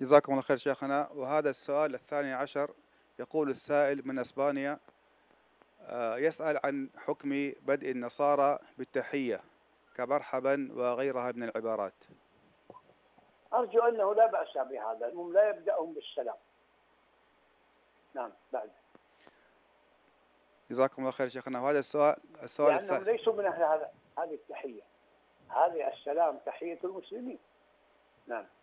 جزاكم الله خير شيخنا. وهذا السؤال الثاني عشر، يقول السائل من أسبانيا، يسأل عن حكم بدء النصارى بالتحية كمرحبا وغيرها من العبارات. أرجو أنه لا بأس بهذا، هم لا يبدأهم بالسلام. نعم بعد. جزاكم الله خير شيخنا. وهذا السؤال لأنهم ليسوا من أهل هذه التحية. هذه السلام تحية المسلمين. نعم.